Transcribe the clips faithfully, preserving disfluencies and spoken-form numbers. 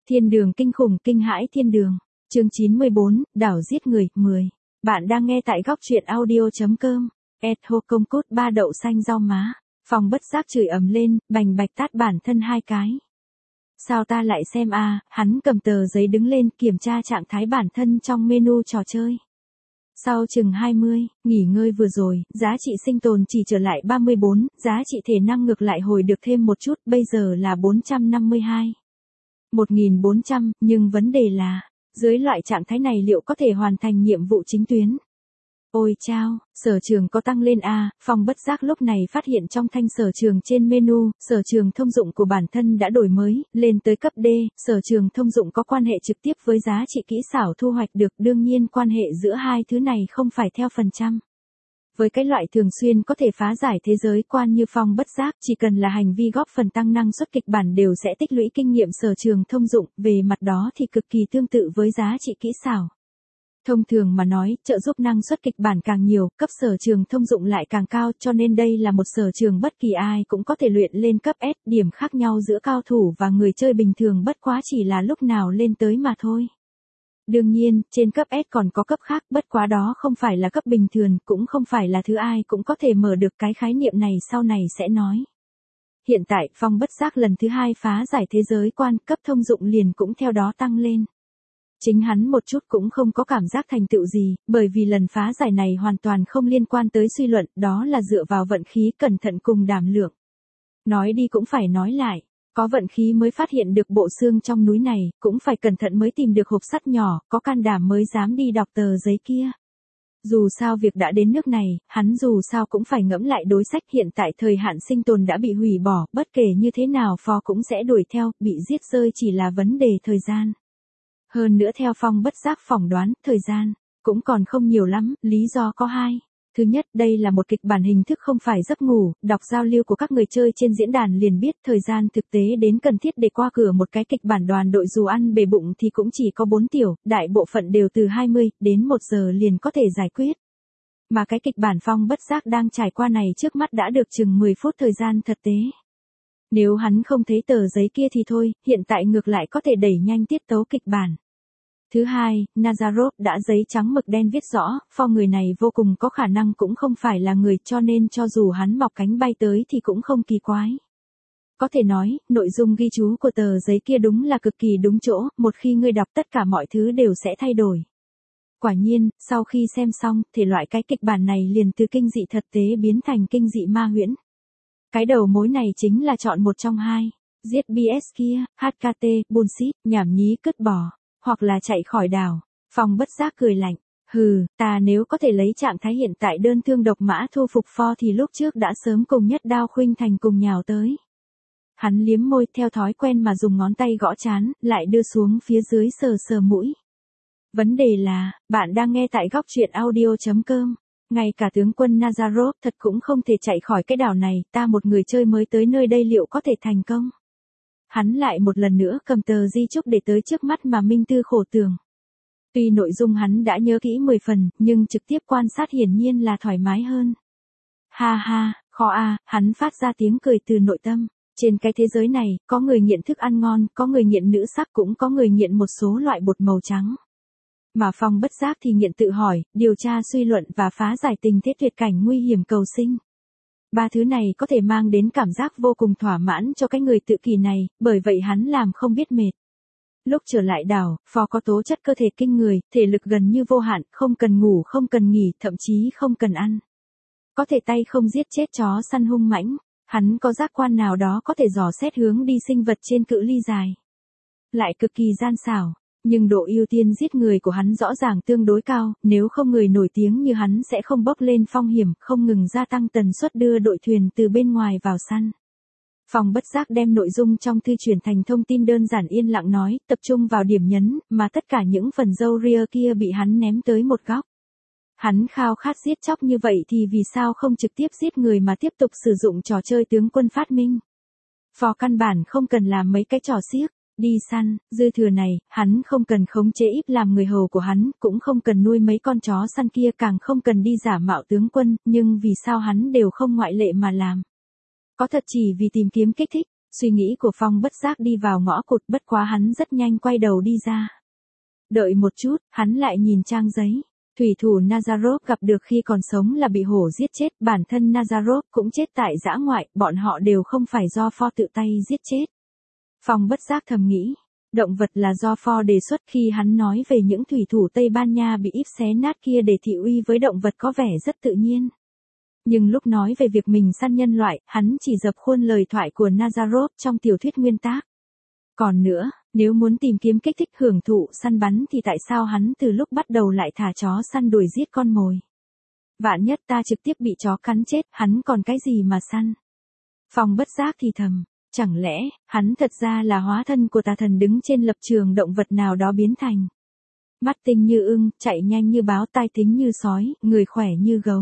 Thiên đường kinh khủng kinh hãi thiên đường. Chương chín mươi bốn, đảo giết người, mười. Bạn đang nghe tại góc truyện audio.com. Et hô công cút ba đậu xanh rau má. Phòng bất giác chửi ầm lên, bành bạch tát bản thân hai cái. Sao ta lại xem a, à, hắn cầm tờ giấy đứng lên kiểm tra trạng thái bản thân trong menu trò chơi. Sau chừng hai mươi, nghỉ ngơi vừa rồi, giá trị sinh tồn chỉ trở lại ba mươi bốn, giá trị thể năng ngược lại hồi được thêm một chút, bây giờ là bốn trăm năm mươi hai. một nghìn bốn trăm, nhưng vấn đề là, dưới loại trạng thái này liệu có thể hoàn thành nhiệm vụ chính tuyến? Ôi chao, sở trường có tăng lên a, Phong bất giác lúc này phát hiện trong thanh sở trường trên menu, sở trường thông dụng của bản thân đã đổi mới, lên tới cấp D, sở trường thông dụng có quan hệ trực tiếp với giá trị kỹ xảo thu hoạch được, đương nhiên quan hệ giữa hai thứ này không phải theo phần trăm. Với cái loại thường xuyên có thể phá giải thế giới quan như Phong bất giác, chỉ cần là hành vi góp phần tăng năng suất kịch bản đều sẽ tích lũy kinh nghiệm sở trường thông dụng, về mặt đó thì cực kỳ tương tự với giá trị kỹ xảo. Thông thường mà nói, trợ giúp năng suất kịch bản càng nhiều, cấp sở trường thông dụng lại càng cao, cho nên đây là một sở trường bất kỳ ai cũng có thể luyện lên cấp S, điểm khác nhau giữa cao thủ và người chơi bình thường bất quá chỉ là lúc nào lên tới mà thôi. Đương nhiên, trên cấp S còn có cấp khác, bất quá đó không phải là cấp bình thường, cũng không phải là thứ ai cũng có thể mở được, cái khái niệm này sau này sẽ nói. Hiện tại, Phong bất giác lần thứ hai phá giải thế giới quan, cấp thông dụng liền cũng theo đó tăng lên. Chính hắn một chút cũng không có cảm giác thành tựu gì, bởi vì lần phá giải này hoàn toàn không liên quan tới suy luận, đó là dựa vào vận khí cẩn thận cùng đảm lượng. Nói đi cũng phải nói lại, có vận khí mới phát hiện được bộ xương trong núi này, cũng phải cẩn thận mới tìm được hộp sắt nhỏ, có can đảm mới dám đi đọc tờ giấy kia. Dù sao việc đã đến nước này, hắn dù sao cũng phải ngẫm lại đối sách, hiện tại thời hạn sinh tồn đã bị hủy bỏ, bất kể như thế nào Phò cũng sẽ đuổi theo, bị giết rơi chỉ là vấn đề thời gian. Hơn nữa theo Phong bất giác phỏng đoán, thời gian cũng còn không nhiều lắm, lý do có hai. Thứ nhất, đây là một kịch bản hình thức không phải giấc ngủ, đọc giao lưu của các người chơi trên diễn đàn liền biết thời gian thực tế đến cần thiết để qua cửa một cái kịch bản đoàn đội dù ăn bề bụng thì cũng chỉ có bốn tiểu, đại bộ phận đều từ hai mươi đến một giờ liền có thể giải quyết. Mà cái kịch bản Phong bất giác đang trải qua này trước mắt đã được chừng mười phút thời gian thực tế. Nếu hắn không thấy tờ giấy kia thì thôi, hiện tại ngược lại có thể đẩy nhanh tiết tấu kịch bản. Thứ hai, Nazarov đã giấy trắng mực đen viết rõ, Phong người này vô cùng có khả năng cũng không phải là người, cho nên cho dù hắn mọc cánh bay tới thì cũng không kỳ quái. Có thể nói, nội dung ghi chú của tờ giấy kia đúng là cực kỳ đúng chỗ, một khi ngươi đọc tất cả mọi thứ đều sẽ thay đổi. Quả nhiên, sau khi xem xong, thể loại cái kịch bản này liền từ kinh dị thực tế biến thành kinh dị ma huyễn. Cái đầu mối này chính là chọn một trong hai, giết bê ét kia, hát ca tê, bullshit, nhảm nhí cứt bỏ, hoặc là chạy khỏi đảo. Phong bất giác cười lạnh, hừ, ta nếu có thể lấy trạng thái hiện tại đơn thương độc mã thu phục Pho thì lúc trước đã sớm cùng nhất đao khuynh thành cùng nhào tới. Hắn liếm môi theo thói quen mà dùng ngón tay gõ trán, lại đưa xuống phía dưới sờ sờ mũi. Vấn đề là, bạn đang nghe tại góc truyện audio.com. Ngay cả tướng quân Nazarov thật cũng không thể chạy khỏi cái đảo này, ta một người chơi mới tới nơi đây liệu có thể thành công? Hắn lại một lần nữa cầm tờ di chúc để tới trước mắt mà minh tư khổ tường. Tuy nội dung hắn đã nhớ kỹ mười phần, nhưng trực tiếp quan sát hiển nhiên là thoải mái hơn. Ha ha, khó a, à, hắn phát ra tiếng cười từ nội tâm. Trên cái thế giới này, có người nghiện thức ăn ngon, có người nghiện nữ sắc, cũng có người nghiện một số loại bột màu trắng. Mà Phong bất giác thì nghiện tự hỏi, điều tra suy luận và phá giải tình thế tuyệt cảnh nguy hiểm cầu sinh. Ba thứ này có thể mang đến cảm giác vô cùng thỏa mãn cho cái người tự kỷ này, bởi vậy hắn làm không biết mệt. Lúc trở lại đảo, Phò có tố chất cơ thể kinh người, thể lực gần như vô hạn, không cần ngủ, không cần nghỉ, thậm chí không cần ăn. Có thể tay không giết chết chó săn hung mãnh, hắn có giác quan nào đó có thể dò xét hướng đi sinh vật trên cự ly dài. Lại cực kỳ gian xảo. Nhưng độ ưu tiên giết người của hắn rõ ràng tương đối cao, nếu không người nổi tiếng như hắn sẽ không bốc lên phong hiểm, không ngừng gia tăng tần suất đưa đội thuyền từ bên ngoài vào săn. Phong bất giác đem nội dung trong thư chuyển thành thông tin đơn giản yên lặng nói, tập trung vào điểm nhấn, mà tất cả những phần râu ria kia bị hắn ném tới một góc. Hắn khao khát giết chóc như vậy thì vì sao không trực tiếp giết người mà tiếp tục sử dụng trò chơi tướng quân phát minh. Phò căn bản không cần làm mấy cái trò xiếc. Đi săn, dư thừa này, hắn không cần khống chế íp làm người hầu của hắn, cũng không cần nuôi mấy con chó săn kia, càng không cần đi giả mạo tướng quân, nhưng vì sao hắn đều không ngoại lệ mà làm. Có thật chỉ vì tìm kiếm kích thích, Suy nghĩ của Phong bất giác đi vào ngõ cụt, bất quá hắn rất nhanh quay đầu đi ra. Đợi một chút, hắn lại nhìn trang giấy. Thủy thủ Nazarov gặp được khi còn sống là bị hổ giết chết, bản thân Nazarov cũng chết tại dã ngoại, bọn họ đều không phải do Ford tự tay giết chết. Phong bất giác thầm nghĩ, động vật là do Ford đề xuất khi hắn nói về những thủy thủ Tây Ban Nha bị íp xé nát kia để thị uy với động vật có vẻ rất tự nhiên. Nhưng lúc nói về việc mình săn nhân loại, hắn chỉ dập khuôn lời thoại của Nazarov trong tiểu thuyết nguyên tác. Còn nữa, nếu muốn tìm kiếm kích thích hưởng thụ săn bắn thì tại sao hắn từ lúc bắt đầu lại thả chó săn đuổi giết con mồi? Vạn nhất ta trực tiếp bị chó cắn chết, hắn còn cái gì mà săn? Phong bất giác thì thầm, chẳng lẽ, hắn thật ra là hóa thân của tà thần đứng trên lập trường động vật nào đó biến thành. Mắt tinh như ưng, chạy nhanh như báo, tai tính như sói, người khỏe như gấu.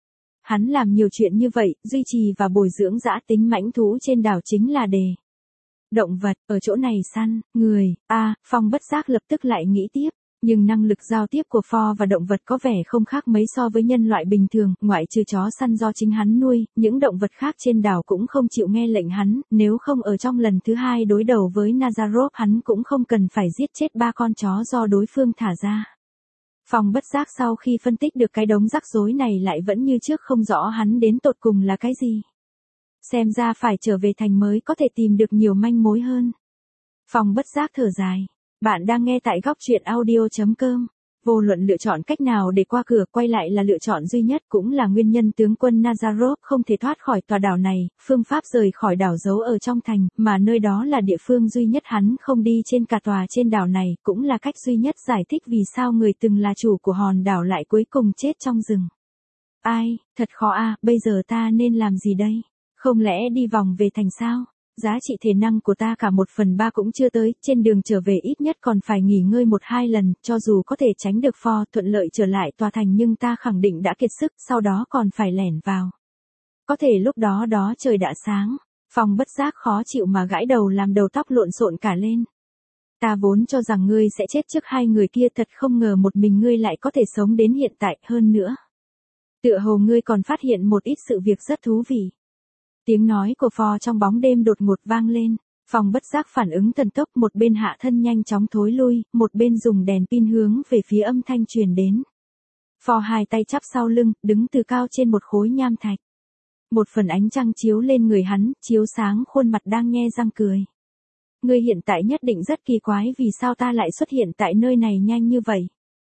Hắn làm nhiều chuyện như vậy, duy trì và bồi dưỡng dã tính mãnh thú trên đảo chính là đề. Động vật, ở chỗ này săn, người, a à, Phong bất giác lập tức lại nghĩ tiếp, nhưng năng lực giao tiếp của Ford và động vật có vẻ không khác mấy so với nhân loại bình thường, ngoại trừ chó săn do chính hắn nuôi, những động vật khác trên đảo cũng không chịu nghe lệnh hắn, nếu không ở trong lần thứ hai đối đầu với Nazarov hắn cũng không cần phải giết chết ba con chó do đối phương thả ra. Phong bất giác sau khi phân tích được cái đống rắc rối này lại vẫn như trước không rõ hắn đến tột cùng là cái gì. Xem ra phải trở về thành mới có thể tìm được nhiều manh mối hơn. Phong bất giác thở dài. Bạn đang nghe tại góc truyện audio chấm com. Vô luận lựa chọn cách nào để qua cửa, quay lại là lựa chọn duy nhất, cũng là nguyên nhân tướng quân Nazarov không thể thoát khỏi tòa đảo này. Phương pháp rời khỏi đảo giấu ở trong thành, mà nơi đó là địa phương duy nhất hắn không đi trên cả tòa trên đảo này, cũng là cách duy nhất giải thích vì sao người từng là chủ của hòn đảo lại cuối cùng chết trong rừng. Ai, thật khó a, à, bây giờ ta nên làm gì đây? Không lẽ đi vòng về thành sao? Giá trị thể năng của ta cả một phần ba cũng chưa tới, trên đường trở về ít nhất còn phải nghỉ ngơi một hai lần, cho dù có thể tránh được Ford thuận lợi trở lại tòa thành nhưng ta khẳng định đã kiệt sức, sau đó còn phải lẻn vào. Có thể lúc đó đó trời đã sáng, Phong bất giác khó chịu mà gãi đầu làm đầu tóc lộn xộn cả lên. Ta vốn cho rằng ngươi sẽ chết trước hai người kia, thật không ngờ một mình ngươi lại có thể sống đến hiện tại, hơn nữa. Tựa hồ ngươi còn phát hiện một ít sự việc rất thú vị. Tiếng nói của Ford trong bóng đêm đột ngột vang lên, Phong bất giác phản ứng thần tốc, một bên hạ thân nhanh chóng thối lui, một bên dùng đèn pin hướng về phía âm thanh truyền đến. Ford hai tay chắp sau lưng, đứng từ cao trên một khối nham thạch. Một phần ánh trăng chiếu lên người hắn, chiếu sáng khuôn mặt đang nhe răng cười. Ngươi hiện tại nhất định rất kỳ quái vì sao ta lại xuất hiện tại nơi này nhanh như vậy.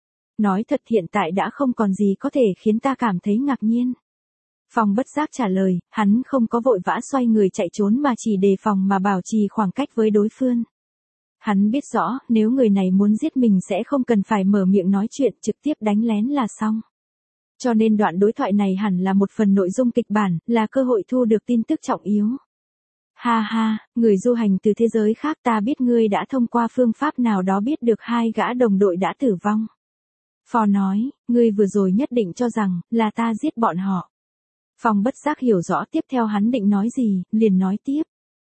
Nói thật hiện tại đã không còn gì có thể khiến ta cảm thấy ngạc nhiên. Phong bất giác trả lời, hắn không có vội vã xoay người chạy trốn mà chỉ đề phòng mà bảo trì khoảng cách với đối phương. Hắn biết rõ, nếu người này muốn giết mình sẽ không cần phải mở miệng nói chuyện, trực tiếp đánh lén là xong. Cho nên đoạn đối thoại này hẳn là một phần nội dung kịch bản, là cơ hội thu được tin tức trọng yếu. Ha ha, người du hành từ thế giới khác, ta biết ngươi đã thông qua phương pháp nào đó biết được hai gã đồng đội đã tử vong. Ford nói, ngươi vừa rồi nhất định cho rằng, là ta giết bọn họ. Phong bất giác hiểu rõ tiếp theo hắn định nói gì, liền nói tiếp.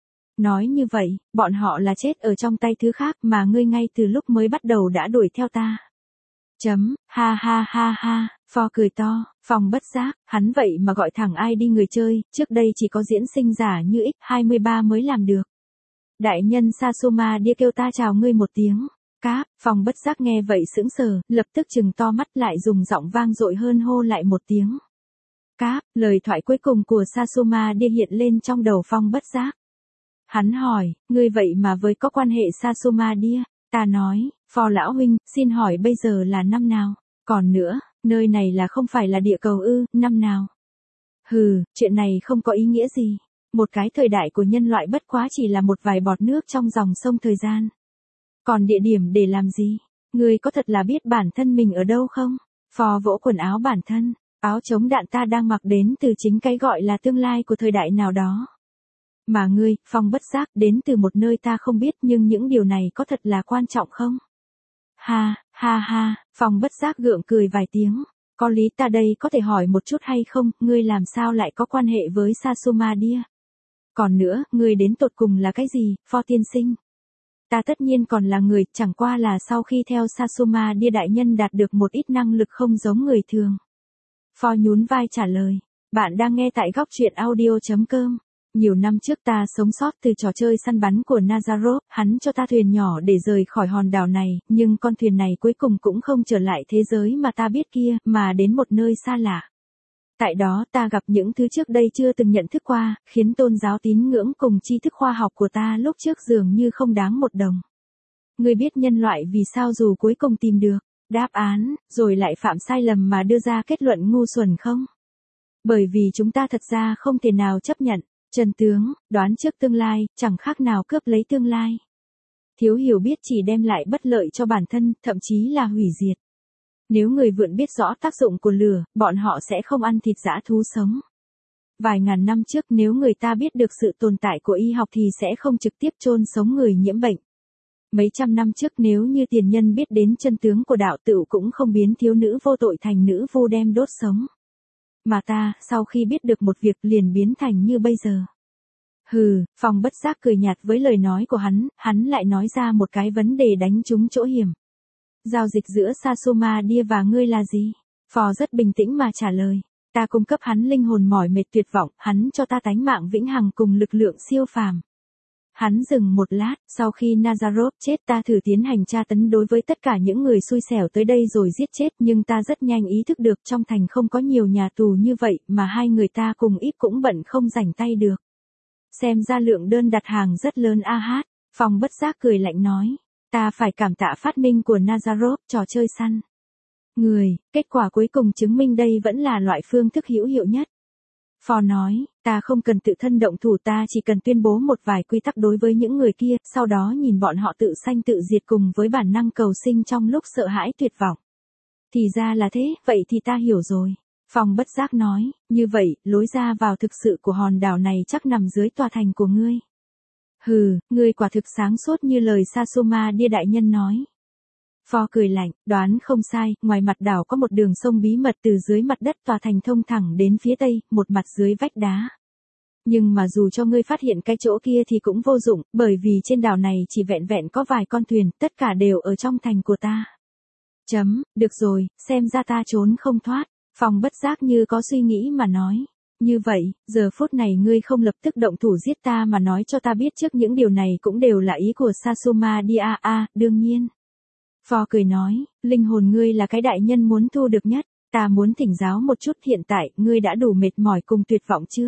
Nói như vậy, bọn họ là chết ở trong tay thứ khác mà ngươi ngay từ lúc mới bắt đầu đã đuổi theo ta. Chấm, ha ha ha ha, Ford cười to, Phong bất giác, hắn vậy mà gọi thẳng ai đi người chơi, trước đây chỉ có diễn sinh giả như X hai mươi ba mới làm được. Đại nhân Sasuma đi kêu ta chào ngươi một tiếng. Cáp, Phong bất giác nghe vậy sững sờ, lập tức trừng to mắt lại dùng giọng vang dội hơn hô lại một tiếng. Cáp, lời thoại cuối cùng của Sasuma đi hiện lên trong đầu Phong bất giác. Hắn hỏi, ngươi vậy mà với có quan hệ Sasuma Dia? Ta nói, Phò lão huynh, xin hỏi bây giờ là năm nào? Còn nữa, nơi này là không phải là địa cầu ư, năm nào? Hừ, chuyện này không có ý nghĩa gì. Một cái thời đại của nhân loại bất quá chỉ là một vài bọt nước trong dòng sông thời gian. Còn địa điểm để làm gì? Ngươi có thật là biết bản thân mình ở đâu không? Phò vỗ quần áo bản thân, áo chống đạn ta đang mặc đến từ chính cái gọi là tương lai của thời đại nào đó. Mà ngươi, Phong bất giác, đến từ một nơi ta không biết, nhưng những điều này có thật là quan trọng không? Ha, ha ha, Phong bất giác gượng cười vài tiếng. Có lý, ta đây có thể hỏi một chút hay không, ngươi làm sao lại có quan hệ với Sasuma Dia? Còn nữa, ngươi đến tột cùng là cái gì, Phò tiên sinh? Ta tất nhiên còn là người, chẳng qua là sau khi theo Sasuma Dia đại nhân đạt được một ít năng lực không giống người thường. Phò nhún vai trả lời. Bạn đang nghe tại góc truyện audio chấm com. Nhiều năm trước ta sống sót từ trò chơi săn bắn của Nazarov, hắn cho ta thuyền nhỏ để rời khỏi hòn đảo này, nhưng con thuyền này cuối cùng cũng không trở lại thế giới mà ta biết kia, mà đến một nơi xa lạ. Tại đó ta gặp những thứ trước đây chưa từng nhận thức qua, khiến tôn giáo tín ngưỡng cùng tri thức khoa học của ta lúc trước dường như không đáng một đồng. Ngươi biết nhân loại vì sao dù cuối cùng tìm được đáp án, rồi lại phạm sai lầm mà đưa ra kết luận ngu xuẩn không? Bởi vì chúng ta thật ra không thể nào chấp nhận chân tướng, đoán trước tương lai, chẳng khác nào cướp lấy tương lai. Thiếu hiểu biết chỉ đem lại bất lợi cho bản thân, thậm chí là hủy diệt. Nếu người vượn biết rõ tác dụng của lửa, bọn họ sẽ không ăn thịt dã thú sống. Vài ngàn năm trước nếu người ta biết được sự tồn tại của y học thì sẽ không trực tiếp chôn sống người nhiễm bệnh. Mấy trăm năm trước nếu như tiền nhân biết đến chân tướng của đạo tựu cũng không biến thiếu nữ vô tội thành nữ vô đem đốt sống. Mà ta, sau khi biết được một việc liền biến thành như bây giờ. Hừ, Phong bất giác cười nhạt với lời nói của hắn, hắn lại nói ra một cái vấn đề đánh trúng chỗ hiểm. Giao dịch giữa Sasoma Dia và ngươi là gì? Phò rất bình tĩnh mà trả lời. Ta cung cấp hắn linh hồn mỏi mệt tuyệt vọng, hắn cho ta tánh mạng vĩnh hằng cùng lực lượng siêu phàm. Hắn dừng một lát, sau khi Nazarov chết ta thử tiến hành tra tấn đối với tất cả những người xui xẻo tới đây rồi giết chết, nhưng ta rất nhanh ý thức được trong thành không có nhiều nhà tù như vậy, mà hai người ta cùng ít cũng bận không rảnh tay được. Xem ra lượng đơn đặt hàng rất lớn a hát, Phong bất giác cười lạnh nói, ta phải cảm tạ phát minh của Nazarov, trò chơi săn người, kết quả cuối cùng chứng minh đây vẫn là loại phương thức hữu hiệu nhất. Phò nói, ta không cần tự thân động thủ, ta chỉ cần tuyên bố một vài quy tắc đối với những người kia, sau đó nhìn bọn họ tự sanh tự diệt cùng với bản năng cầu sinh trong lúc sợ hãi tuyệt vọng. Thì ra là thế, vậy thì ta hiểu rồi. Phong bất giác nói, như vậy, lối ra vào thực sự của hòn đảo này chắc nằm dưới tòa thành của ngươi. Hừ, ngươi quả thực sáng suốt như lời Sasoma Dia đại nhân nói. Phò cười lạnh, đoán không sai, ngoài mặt đảo có một đường sông bí mật từ dưới mặt đất tòa thành thông thẳng đến phía tây, một mặt dưới vách đá. Nhưng mà dù cho ngươi phát hiện cái chỗ kia thì cũng vô dụng, bởi vì trên đảo này chỉ vẹn vẹn có vài con thuyền, tất cả đều ở trong thành của ta. Chấm, được rồi, xem ra ta trốn không thoát. Phong bất giác như có suy nghĩ mà nói. Như vậy, giờ phút này ngươi không lập tức động thủ giết ta mà nói cho ta biết trước những điều này cũng đều là ý của Sasoma Dia a, đương nhiên. Phò cười nói, linh hồn ngươi là cái đại nhân muốn thu được nhất, ta muốn thỉnh giáo một chút hiện tại, ngươi đã đủ mệt mỏi cùng tuyệt vọng chưa?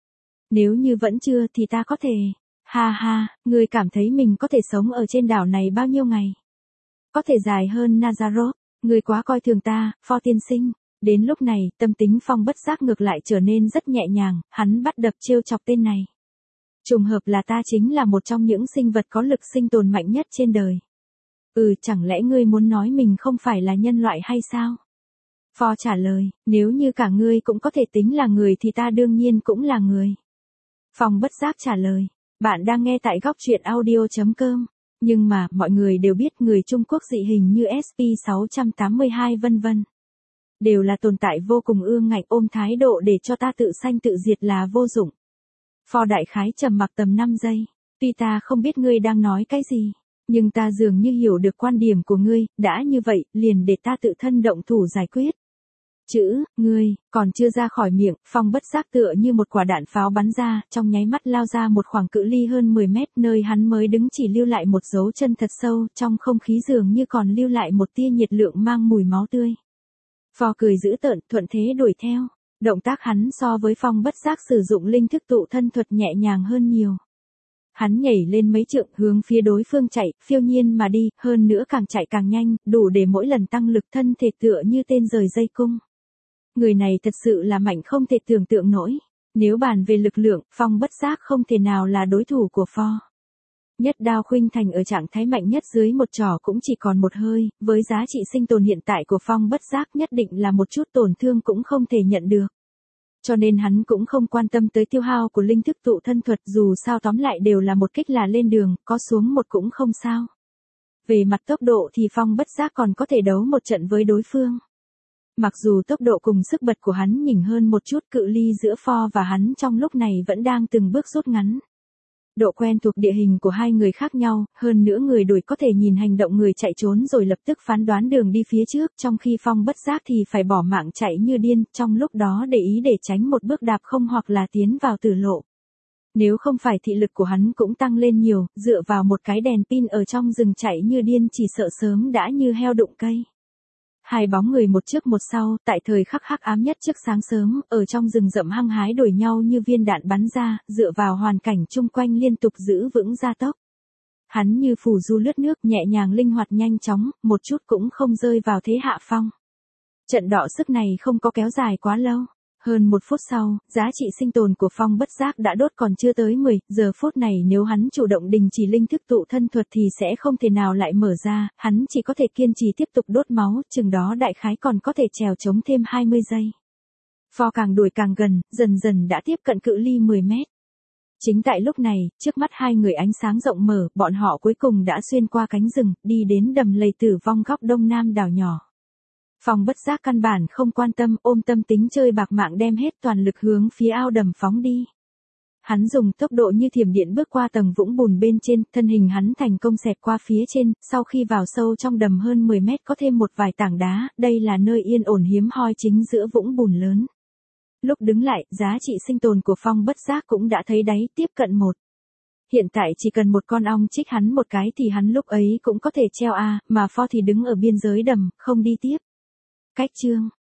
Nếu như vẫn chưa thì ta có thể, ha ha, ngươi cảm thấy mình có thể sống ở trên đảo này bao nhiêu ngày? Có thể dài hơn Nazarov, ngươi quá coi thường ta, Phò tiên sinh. Đến lúc này, tâm tính Phong bất giác ngược lại trở nên rất nhẹ nhàng, hắn bắt đập trêu chọc tên này. Trùng hợp là ta chính là một trong những sinh vật có lực sinh tồn mạnh nhất trên đời. Ừ, chẳng lẽ ngươi muốn nói mình không phải là nhân loại hay sao? Phò trả lời, nếu như cả ngươi cũng có thể tính là người thì ta đương nhiên cũng là người. Phong bất giác trả lời, bạn đang nghe tại góc truyện audio chấm com. Nhưng mà, mọi người đều biết người Trung Quốc dị hình như S P sáu tám hai vân vân. Đều là tồn tại vô cùng ương ngạnh, ôm thái độ để cho ta tự sanh tự diệt là vô dụng. Phò đại khái trầm mặc tầm năm giây. Tuy ta không biết ngươi đang nói cái gì, nhưng ta dường như hiểu được quan điểm của ngươi, đã như vậy, liền để ta tự thân động thủ giải quyết. Chữ, ngươi, còn chưa ra khỏi miệng, Phong bất giác tựa như một quả đạn pháo bắn ra, trong nháy mắt lao ra một khoảng cự ly hơn mười mét, nơi hắn mới đứng chỉ lưu lại một dấu chân thật sâu, trong không khí dường như còn lưu lại một tia nhiệt lượng mang mùi máu tươi. Phò cười dữ tợn, thuận thế đuổi theo. Động tác hắn so với Phong bất giác sử dụng linh thức tụ thân thuật nhẹ nhàng hơn nhiều. Hắn nhảy lên mấy trượng hướng phía đối phương chạy, phiêu nhiên mà đi, hơn nữa càng chạy càng nhanh, đủ để mỗi lần tăng lực thân thể tựa như tên rời dây cung. Người này thật sự là mạnh không thể tưởng tượng nổi. Nếu bàn về lực lượng, Phong bất giác không thể nào là đối thủ của Phò. Nhất đao khuynh thành ở trạng thái mạnh nhất dưới một trỏ cũng chỉ còn một hơi, với giá trị sinh tồn hiện tại của Phong bất giác nhất định là một chút tổn thương cũng không thể nhận được. Cho nên hắn cũng không quan tâm tới tiêu hao của linh thức tụ thân thuật, dù sao tóm lại đều là một kích là lên đường, có xuống một cũng không sao. Về mặt tốc độ thì Phong bất giác còn có thể đấu một trận với đối phương. Mặc dù tốc độ cùng sức bật của hắn nhỉnh hơn một chút, cự ly giữa Phò và hắn trong lúc này vẫn đang từng bước rút ngắn. Độ quen thuộc địa hình của hai người khác nhau, hơn nữa người đuổi có thể nhìn hành động người chạy trốn rồi lập tức phán đoán đường đi phía trước, trong khi Phong bất giác thì phải bỏ mạng chạy như điên, trong lúc đó để ý để tránh một bước đạp không hoặc là tiến vào tử lộ. Nếu không phải thị lực của hắn cũng tăng lên nhiều, dựa vào một cái đèn pin ở trong rừng chạy như điên chỉ sợ sớm đã như heo đụng cây. Hai bóng người một trước một sau, tại thời khắc hắc ám nhất trước sáng sớm, ở trong rừng rậm hăng hái đuổi nhau như viên đạn bắn ra, dựa vào hoàn cảnh chung quanh liên tục giữ vững gia tốc. Hắn như phù du lướt nước, nhẹ nhàng linh hoạt nhanh chóng, một chút cũng không rơi vào thế hạ phong. Trận đọ sức này không có kéo dài quá lâu. Hơn một phút sau, giá trị sinh tồn của Phong Bất Giác đã đốt còn chưa tới mười, giờ phút này nếu hắn chủ động đình chỉ linh thức tụ thân thuật thì sẽ không thể nào lại mở ra, hắn chỉ có thể kiên trì tiếp tục đốt máu, chừng đó đại khái còn có thể trèo chống thêm hai mươi giây. Pho càng đuổi càng gần, dần dần đã tiếp cận cự ly mười mét. Chính tại lúc này, trước mắt hai người ánh sáng rộng mở, bọn họ cuối cùng đã xuyên qua cánh rừng, đi đến đầm lầy tử vong góc đông nam đảo nhỏ. Phong Bất Giác căn bản không quan tâm, ôm tâm tính chơi bạc mạng đem hết toàn lực hướng phía ao đầm phóng đi. Hắn dùng tốc độ như thiểm điện bước qua tầng vũng bùn bên trên, thân hình hắn thành công xẹt qua phía trên, sau khi vào sâu trong đầm hơn mười mét có thêm một vài tảng đá, đây là nơi yên ổn hiếm hoi chính giữa vũng bùn lớn. Lúc đứng lại, giá trị sinh tồn của Phong Bất Giác cũng đã thấy đáy, tiếp cận một. Hiện tại chỉ cần một con ong chích hắn một cái thì hắn lúc ấy cũng có thể treo a, mà Pho thì đứng ở biên giới đầm, không đi tiếp. Cách chương